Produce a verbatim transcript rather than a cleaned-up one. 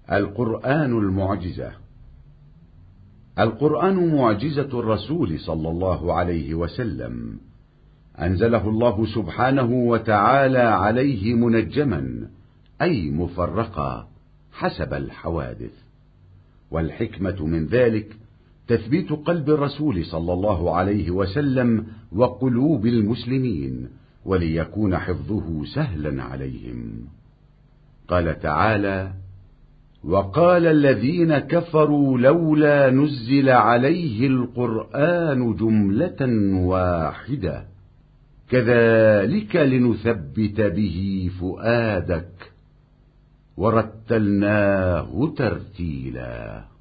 القرآن المعجزة. القرآن معجزة الرسول صلى الله عليه وسلم، أنزله الله سبحانه وتعالى عليه منجما، أي مفرقا حسب الحوادث. والحكمة من ذلك تثبيت قلب الرسول صلى الله عليه وسلم وقلوب المسلمين، وليكون حفظه سهلا عليهم. قال تعالى: وقال الذين كفروا لولا نزل عليه القرآن جملة واحدة كذلك لنثبت به فؤادك ورتلناه ترتيلا.